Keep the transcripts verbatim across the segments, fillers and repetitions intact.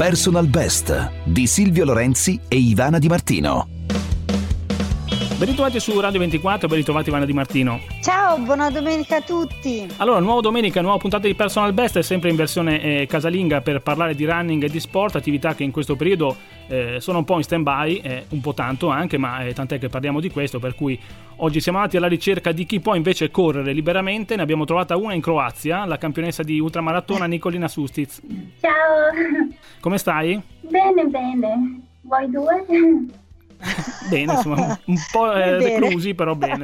Personal Best di Silvio Lorenzi e Ivana Di Martino. Ben ritrovati su Radio ventiquattro, ben ritrovati Ivana Di Martino. Ciao, buona domenica a tutti. Allora, nuova domenica, nuova puntata di Personal Best, è sempre in versione eh, casalinga per parlare di running e di sport, attività che in questo periodo eh, sono un po' in stand-by, eh, un po' tanto anche, ma eh, tant'è che parliamo di questo, per cui oggi siamo andati alla ricerca di chi può invece correre liberamente. Ne abbiamo trovata una in Croazia, la campionessa di ultramaratona Nikolina Sustic. Ciao. Come stai? Bene, bene. Voi due? Bene, insomma, un po' eh, reclusi, però bene.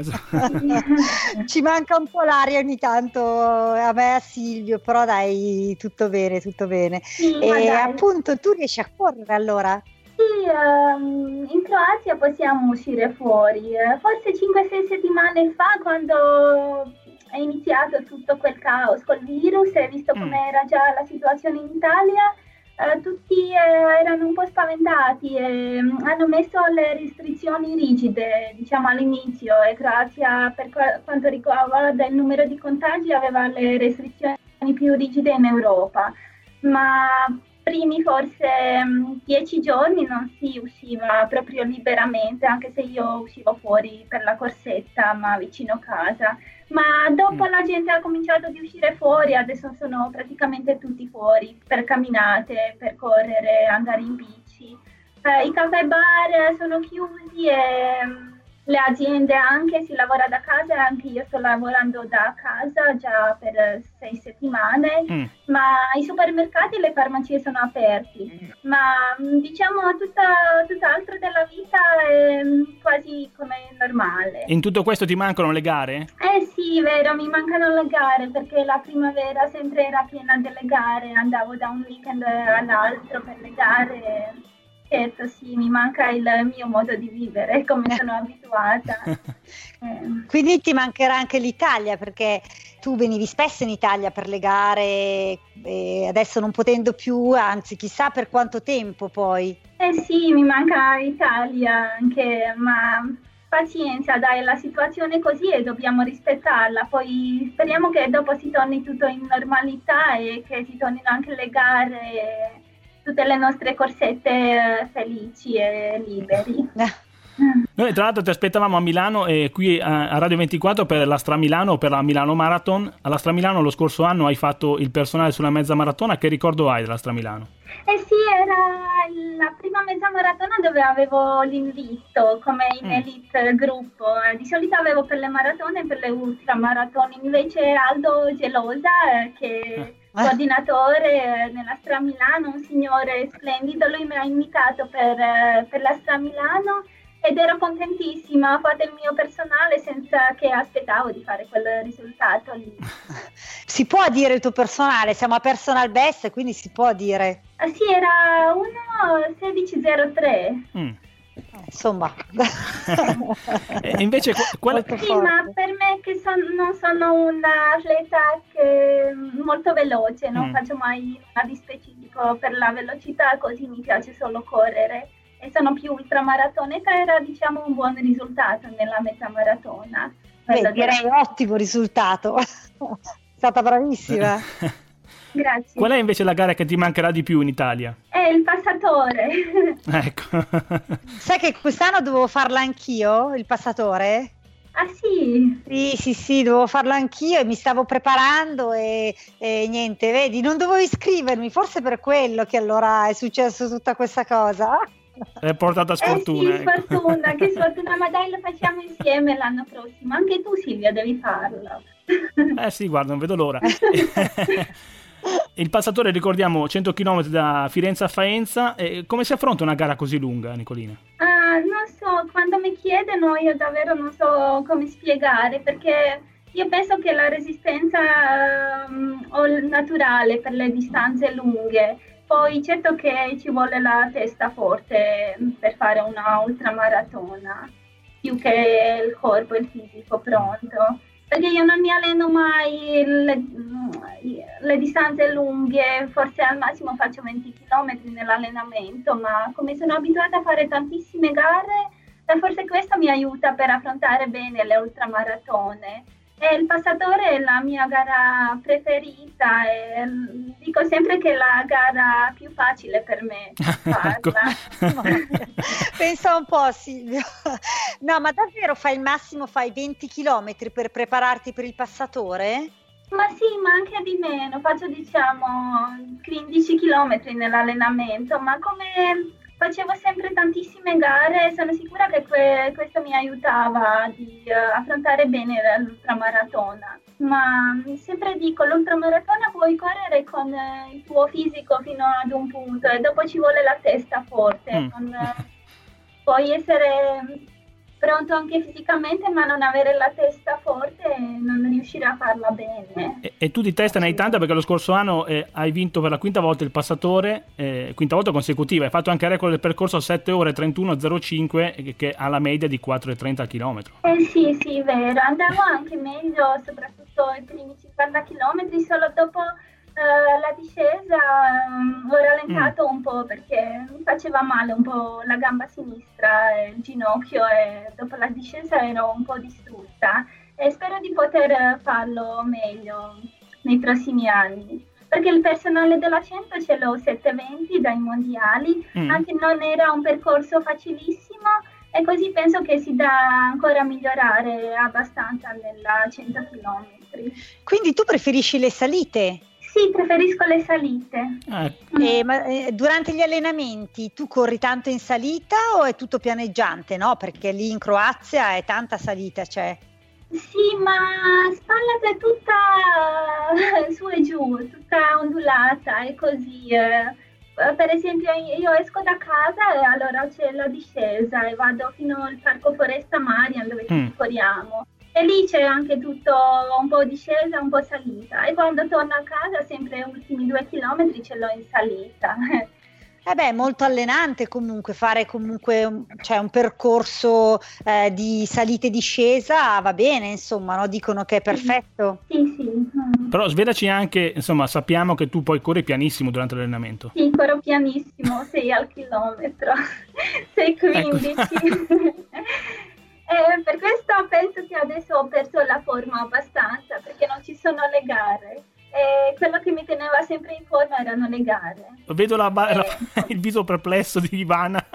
Ci manca un po' l'aria ogni tanto a me e a Silvio, però dai, tutto bene, tutto bene. Sì, e appunto tu riesci a correre allora? Sì, um, in Croazia possiamo uscire fuori, forse cinque sei settimane fa, quando è iniziato tutto quel caos col virus e visto mm. com'era già la situazione in Italia, Uh, tutti eh, erano un po' spaventati e um, hanno messo le restrizioni rigide, diciamo, all'inizio, e Croazia, per qu- quanto riguarda il numero di contagi, aveva le restrizioni più rigide in Europa, ma primi forse um, dieci giorni non si usciva proprio liberamente, anche se io uscivo fuori per la corsetta, ma vicino casa. Ma dopo la gente ha cominciato ad uscire fuori, adesso sono praticamente tutti fuori per camminate, per correre, andare in bici. Eh, I caffè bar sono chiusi e le aziende anche, si lavora da casa, anche io sto lavorando da casa già per sei settimane, mm. ma i supermercati e le farmacie sono aperti, mm. ma diciamo tutta, tutt'altro della vita è quasi come normale. In tutto questo ti mancano le gare? Eh sì, vero, mi mancano le gare perché la primavera sempre era piena delle gare, andavo da un weekend all'altro per le gare. Certo, sì, mi manca il mio modo di vivere, come sono abituata. Eh. Quindi ti mancherà anche l'Italia, perché tu venivi spesso in Italia per le gare e adesso non potendo più, anzi chissà per quanto tempo poi. Eh sì, mi manca l'Italia anche, ma pazienza, dai, la situazione è così e dobbiamo rispettarla. Poi speriamo che dopo si torni tutto in normalità e che si tornino anche le gare, tutte le nostre corsette felici e liberi. Noi tra l'altro ti aspettavamo a Milano e qui a Radio ventiquattro per la Stra Milano, per la Milano Marathon. Alla Stra Milano lo scorso anno hai fatto il personale sulla mezza maratona. Che ricordo hai della Stra Milano? Eh sì, era la prima mezza maratona dove avevo l'invito come in mm. elite gruppo. Di solito avevo per le maratone e per le ultramaratone, invece Aldo Gelosa, che eh. coordinatore nella Stra Milano, un signore splendido, lui mi ha invitato per, per la Stra Milano ed ero contentissima, ho fatto il mio personale senza che aspettavo di fare quel risultato lì. Si può dire il tuo personale? Siamo a Personal Best, quindi si può dire. Ah, sì, era uno sedici zero tre. Mm. Insomma, e invece qual è? Sì, ma per me che son, non sono un'atleta che molto veloce, non mm. faccio mai nulla di specifico per la velocità, così mi piace solo correre. E sono più ultramaratoneta, era diciamo un buon risultato nella mezza maratona. Beh, direi un ottimo risultato, è stata bravissima. Grazie. Qual è invece la gara che ti mancherà di più in Italia? È il passatore. Ecco. Sai che quest'anno dovevo farla anch'io, il passatore? Ah sì? Sì, sì, sì, dovevo farlo anch'io e mi stavo preparando e, e niente, vedi, non dovevo iscrivermi, forse per quello che allora è successo tutta questa cosa. È portata sfortuna. Eh sì, sfortuna, ecco. Che sfortuna, ma dai, lo facciamo insieme l'anno prossimo. Anche tu, Silvia, devi farlo. Eh sì, guarda, non vedo l'ora. Il passatore, ricordiamo, cento chilometri da Firenze a Faenza. E come si affronta una gara così lunga, Nikolina? Ah, non so, quando mi chiedono io davvero non so come spiegare, perché io penso che la resistenza um, o naturale per le distanze lunghe. Poi certo che ci vuole la testa forte per fare una ultramaratona, più che il corpo e il fisico pronto. Perché io non mi alleno mai le, le distanze lunghe, forse al massimo faccio venti chilometri nell'allenamento, ma come sono abituata a fare tantissime gare, forse questo mi aiuta per affrontare bene le ultramaratone. E il passatore è la mia gara preferita e dico sempre che è la gara più facile per me farla. Pensa un po', Silvio. No, ma davvero fai il massimo, fai venti chilometri per prepararti per il passatore? Ma sì, ma anche di meno, faccio diciamo quindici chilometri nell'allenamento, ma come facevo sempre tantissime gare, sono sicura che que- questo mi aiutava di uh, affrontare bene l'ultramaratona. Ma sempre dico, l'ultramaratona puoi correre con uh, il tuo fisico fino ad un punto e dopo ci vuole la testa forte. Mm. Non, uh, puoi essere pronto anche fisicamente, ma non avere la testa forte e non riuscire a farla bene. E, e tu di testa ne hai tanta, perché lo scorso anno eh, hai vinto per la quinta volta il passatore, eh, quinta volta consecutiva, hai fatto anche il record del percorso a sette ore trentuno zero cinque, che, che ha la media di quattro e trenta chilometri. Eh sì, sì, vero, andavo anche meglio, soprattutto i primi cinquanta chilometri, solo dopo Uh, la discesa um, ho rallentato mm. un po' perché mi faceva male un po' la gamba sinistra e il ginocchio, e dopo la discesa ero un po' distrutta e spero di poter farlo meglio nei prossimi anni, perché il personale della cento ce l'ho settecentoventi dai mondiali, mm. anche non era un percorso facilissimo e così penso che si dà ancora a migliorare abbastanza nella cento chilometri. Quindi tu preferisci le salite? Sì, preferisco le salite. Ah. Eh, ma eh, durante gli allenamenti tu corri tanto in salita o è tutto pianeggiante, no? Perché lì in Croazia è tanta salita, cioè. Sì, ma Spallat è tutta su e giù, tutta ondulata e così. Eh. Per esempio io esco da casa e allora c'è la discesa e vado fino al Parco Foresta Marian dove mm. corriamo. E lì c'è anche tutto un po' discesa, un po' salita. E quando torno a casa, sempre gli ultimi due chilometri ce l'ho in salita. Eh beh, è molto allenante comunque, fare comunque un, cioè un percorso eh, di salita e discesa va bene, insomma, no? Dicono che è perfetto. Sì, sì. Però svelaci anche, insomma, sappiamo che tu poi corri pianissimo durante l'allenamento. Sì, corro pianissimo, sei al chilometro, sei quindici. Ecco. Eh, per questo penso che adesso ho perso la forma abbastanza, perché non ci sono le gare. E quello che mi teneva sempre in forma erano le gare. Vedo la ba- eh. la, il viso perplesso di Ivana.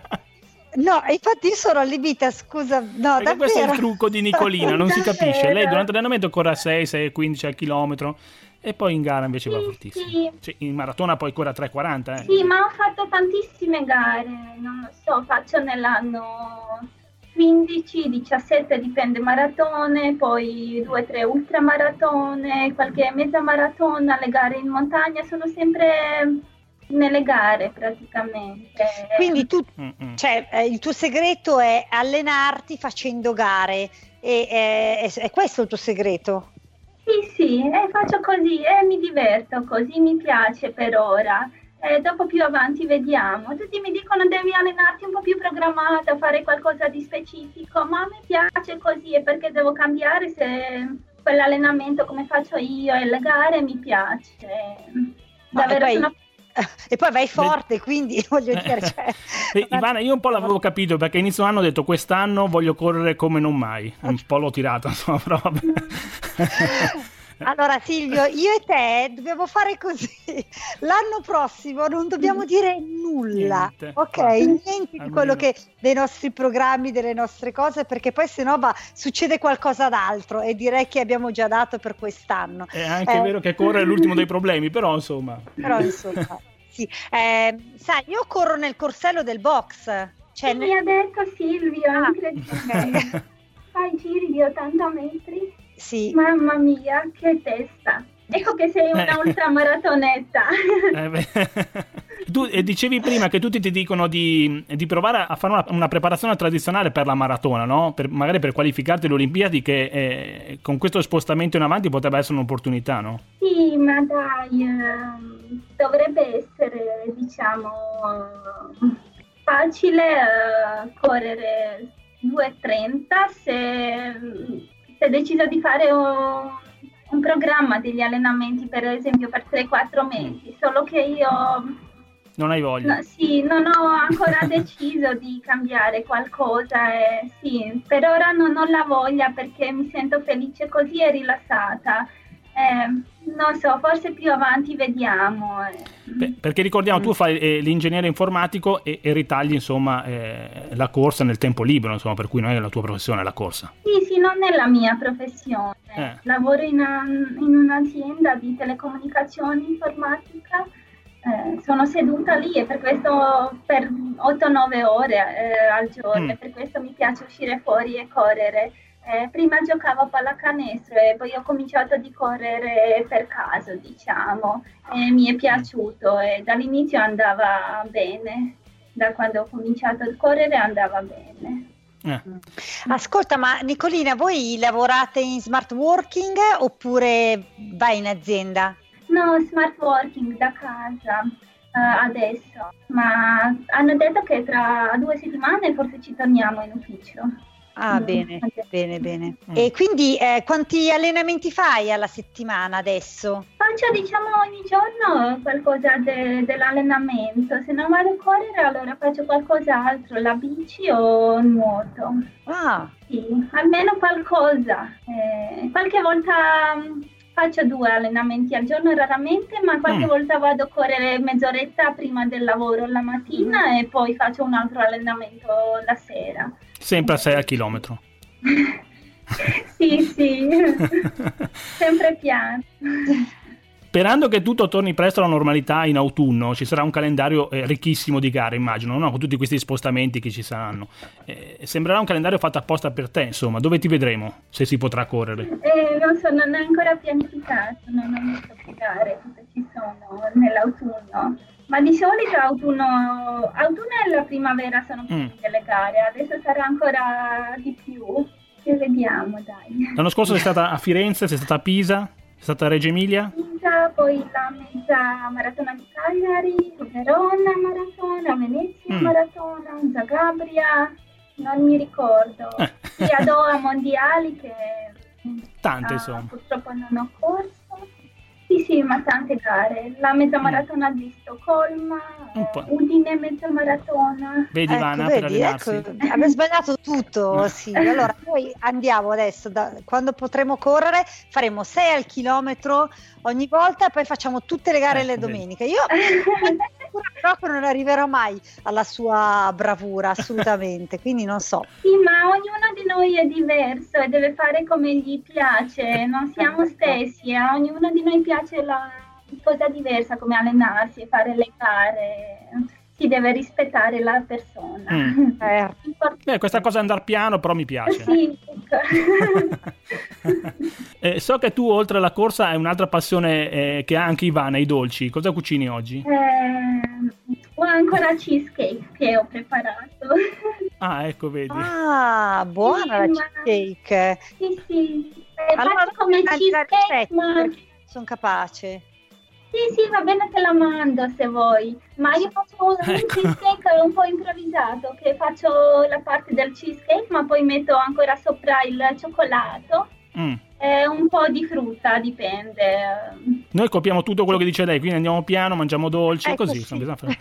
No, infatti io sono allibita, scusa, no, perché davvero. Questo è il trucco di Nicolina, non si capisce. Lei durante l'allenamento corre a sei, sei e quindici al chilometro e poi in gara invece sì, va fortissimo. Sì. Cioè, in maratona poi corre a tre e quaranta. Eh. Sì, ma ho fatto tantissime gare, non lo so, faccio nell'anno quindici, diciassette, dipende, maratone, poi due tre ultramaratone, qualche mezza maratona, le gare in montagna, sono sempre nelle gare praticamente. Quindi tu, cioè, eh, il tuo segreto è allenarti facendo gare e è, è, è questo il tuo segreto? Sì, sì, e faccio così e mi diverto così, mi piace per ora. E dopo più avanti vediamo. Tutti mi dicono devi allenarti un po' più programmata, fare qualcosa di specifico, ma a me piace così, e perché devo cambiare se quell'allenamento come faccio io e le gare mi piace. Davvero poi, sono... E poi vai forte, quindi voglio dire... Cioè, eh, Ivana, io un po' l'avevo capito, perché inizio anno ho detto quest'anno voglio correre come non mai. Un po' l'ho tirata, insomma, però vabbè. Allora Silvio, io e te dobbiamo fare così, l'anno prossimo non dobbiamo dire nulla, niente. Ok? Niente di quello che dei nostri programmi, delle nostre cose, perché poi sennò va, succede qualcosa d'altro e direi che abbiamo già dato per quest'anno. È anche eh. vero che correre è l'ultimo dei problemi, però insomma. Però insomma, sì. Eh, sai, io corro nel corsello del box. Cioè, sì, nel... mi ha detto Silvio, ah, incredibile. Fai giri di ottanta metri. Sì. Mamma mia, che testa! Ecco che sei una ultramaratonetta. Eh tu eh, dicevi prima che tutti ti dicono di, di provare a fare una, una preparazione tradizionale per la maratona, no? Per, magari per qualificarti alle Olimpiadi, che eh, con questo spostamento in avanti potrebbe essere un'opportunità, no? Sì, ma dai, eh, dovrebbe essere, diciamo, facile eh, correre due e trenta se... si è deciso di fare un, un programma degli allenamenti, per esempio per tre quattro mesi, solo che io Non hai voglia? No, sì, non ho ancora deciso di cambiare qualcosa. E, sì, per ora non ho la voglia perché mi sento felice così e rilassata. Eh, non so, forse più avanti vediamo. Beh, perché ricordiamo, mm. tu fai eh, l'ingegnere informatico e, e ritagli insomma eh, la corsa nel tempo libero, insomma, per cui non è la tua professione la corsa. Sì, sì, non è la mia professione. Eh. Lavoro in, una, in un'azienda di telecomunicazioni informatica. Eh, sono seduta lì e per questo per otto nove ore eh, al giorno, mm. per questo mi piace uscire fuori e correre. Eh, prima giocavo a pallacanestro e poi ho cominciato a correre per caso, diciamo, e mi è piaciuto e dall'inizio andava bene, da quando ho cominciato a correre andava bene. Eh. Ascolta, ma Nicolina, voi lavorate in smart working oppure vai in azienda? No, smart working da casa uh, adesso, ma hanno detto che tra due settimane forse ci torniamo in ufficio. Ah, mm. bene, bene, bene. Mm. E quindi eh, quanti allenamenti fai alla settimana adesso? Faccio, diciamo, ogni giorno qualcosa de- dell'allenamento. Se non vado a correre, allora faccio qualcos'altro, la bici o il nuoto. Ah. Sì, almeno qualcosa. Eh, qualche volta faccio due allenamenti al giorno raramente, ma qualche mm. volta vado a correre mezz'oretta prima del lavoro la mattina mm. e poi faccio un altro allenamento la sera. Sempre a sei al chilometro. Sì, sì, sempre piano. Sperando che tutto torni presto alla normalità in autunno, ci sarà un calendario eh, ricchissimo di gare, immagino, no? Con tutti questi spostamenti che ci saranno. Eh, sembrerà un calendario fatto apposta per te, insomma. Dove ti vedremo, se si potrà correre? Eh, non so, non è ancora pianificato, non ho visto che gare cosa ci sono nell'autunno. Ma di solito autunno, autunno e la primavera sono più mm. delle gare, adesso sarà ancora di più. E vediamo, dai. L'anno scorso sei stata a Firenze, sei stata a Pisa? È stata a Reggio Emilia? Pisa, poi la mezza maratona di Cagliari, Verona maratona, Venezia mm. maratona, Zagabria, non mi ricordo. Eh. Sì, a Doha mondiali che tante, ah, insomma. Purtroppo non ho corso. Sì, sì, ma tante gare. La mezza maratona mm. di Stoccolma, Udine mezza maratona. Vedi, ecco, Ivana, vedi, per allenarsi. Ecco, abbiamo sbagliato tutto, sì. Allora, noi andiamo adesso, da, quando potremo correre, faremo sei al chilometro ogni volta e poi facciamo tutte le gare ecco, le domeniche. Io però che non arriverò mai alla sua bravura, assolutamente, quindi non so. Sì, ma ognuno di noi è diverso e deve fare come gli piace, non siamo stessi, a ognuno di noi piace la cosa diversa, come allenarsi e fare le gare. Si deve rispettare la persona. Mm. Eh. Beh, questa cosa andar piano però mi piace. Sì. eh, so che tu oltre alla corsa hai un'altra passione eh, che ha anche Ivana, i dolci. Cosa cucini oggi? Eh, ho ancora cheesecake che ho preparato. Ah, ecco, vedi. Ah, buona sì, la ma... cheesecake. Sì, sì. Eh, allora, faccio come cheesecake, ma... sono capace. Sì, sì, va bene, te la mando se vuoi, ma io faccio un ecco. cheesecake un po' improvvisato, che faccio la parte del cheesecake, ma poi metto ancora sopra il cioccolato mm. e un po' di frutta, dipende. Noi copiamo tutto quello che dice lei, quindi andiamo piano, mangiamo dolci, ecco così. Sì, bisogna fare.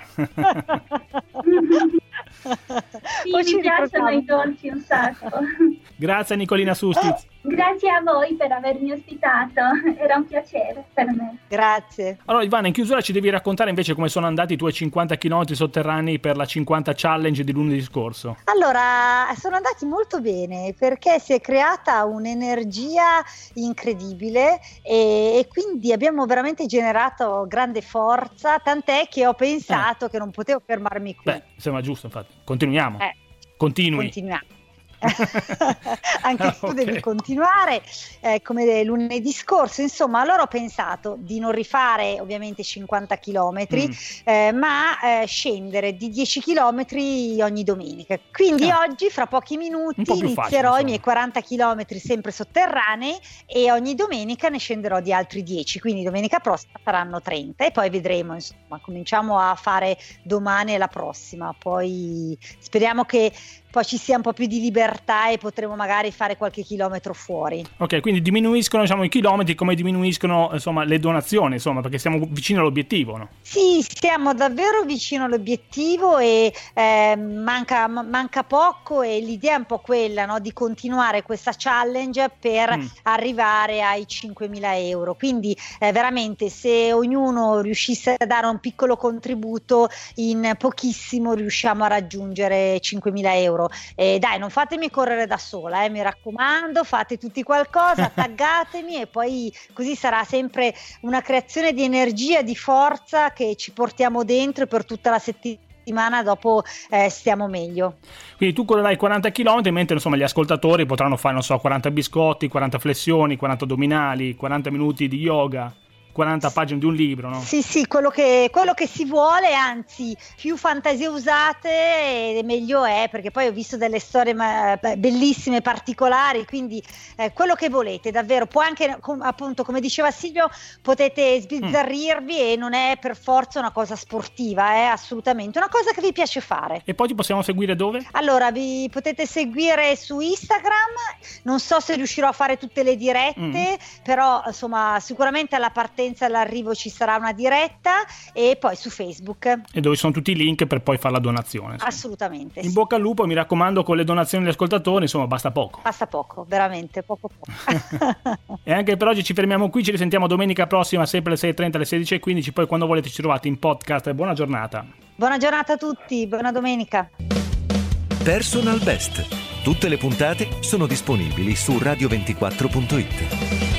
Sì, mi piacciono i dolci un sacco. Grazie Nicolina Sustiz. Grazie a voi per avermi ospitato, era un piacere per me. Grazie. Allora Ivana, in chiusura ci devi raccontare invece come sono andati i tuoi cinquanta chilometri sotterranei per la cinquanta challenge di lunedì scorso. Allora, sono andati molto bene perché si è creata un'energia incredibile e, e quindi abbiamo veramente generato grande forza, tant'è che ho pensato eh. che non potevo fermarmi qui. Beh, sembra giusto, infatti. Continuiamo. Eh. Continui. Continuiamo. Anche ah, tu okay. devi continuare eh, come lunedì scorso, insomma. Allora ho pensato di non rifare ovviamente cinquanta chilometri mm. eh, ma eh, scendere di dieci chilometri ogni domenica, quindi ah. oggi fra pochi minuti inizierò facile, i miei quaranta chilometri sempre sotterranei e ogni domenica ne scenderò di altri dieci, quindi domenica prossima saranno trenta e poi vedremo, insomma, cominciamo a fare domani e la prossima, poi speriamo che poi ci sia un po' più di libertà libertà e potremo magari fare qualche chilometro fuori. Ok, quindi diminuiscono, diciamo, i chilometri, come diminuiscono, insomma, le donazioni, insomma, perché siamo vicino all'obiettivo, no? Sì, siamo davvero vicino all'obiettivo e eh, manca, manca poco, e l'idea è un po' quella, no? Di continuare questa challenge per mm. arrivare ai cinquemila euro. Quindi eh, veramente, se ognuno riuscisse a dare un piccolo contributo, in pochissimo riusciamo a raggiungere cinquemila euro. E dai, non fatemi correre da sola, eh, mi raccomando, fate tutti qualcosa, taggatemi, e poi così sarà sempre una creazione di energia, di forza che ci portiamo dentro, e per tutta la settimana dopo eh, stiamo meglio. Quindi tu correrai quaranta chilometri, mentre insomma gli ascoltatori potranno fare, non so, quaranta biscotti, quaranta flessioni, quaranta addominali, quaranta minuti di yoga, quaranta pagine di un libro, no? Sì, sì, quello che, quello che si vuole, anzi, più fantasie usate meglio è, perché poi ho visto delle storie ma, bellissime, particolari, quindi eh, quello che volete, davvero. Può anche, com, appunto, come diceva Silvio, potete sbizzarrirvi mm. e non è per forza una cosa sportiva, è assolutamente una cosa che vi piace fare. E poi ti possiamo seguire dove? Allora, vi potete seguire su Instagram, non so se riuscirò a fare tutte le dirette, mm. però insomma sicuramente alla partenza, all'arrivo ci sarà una diretta, e poi su Facebook. E dove sono tutti i link per poi fare la donazione. Insomma. Assolutamente. In sì. bocca al lupo, mi raccomando, con le donazioni degli ascoltatori, insomma, basta poco. Basta poco, veramente poco poco. E anche per oggi ci fermiamo qui, ci risentiamo domenica prossima, sempre alle sei e trenta, alle sedici e quindici, poi quando volete ci trovate in podcast. Buona giornata. Buona giornata a tutti, buona domenica. Personal Best. Tutte le puntate sono disponibili su radio ventiquattro punto it.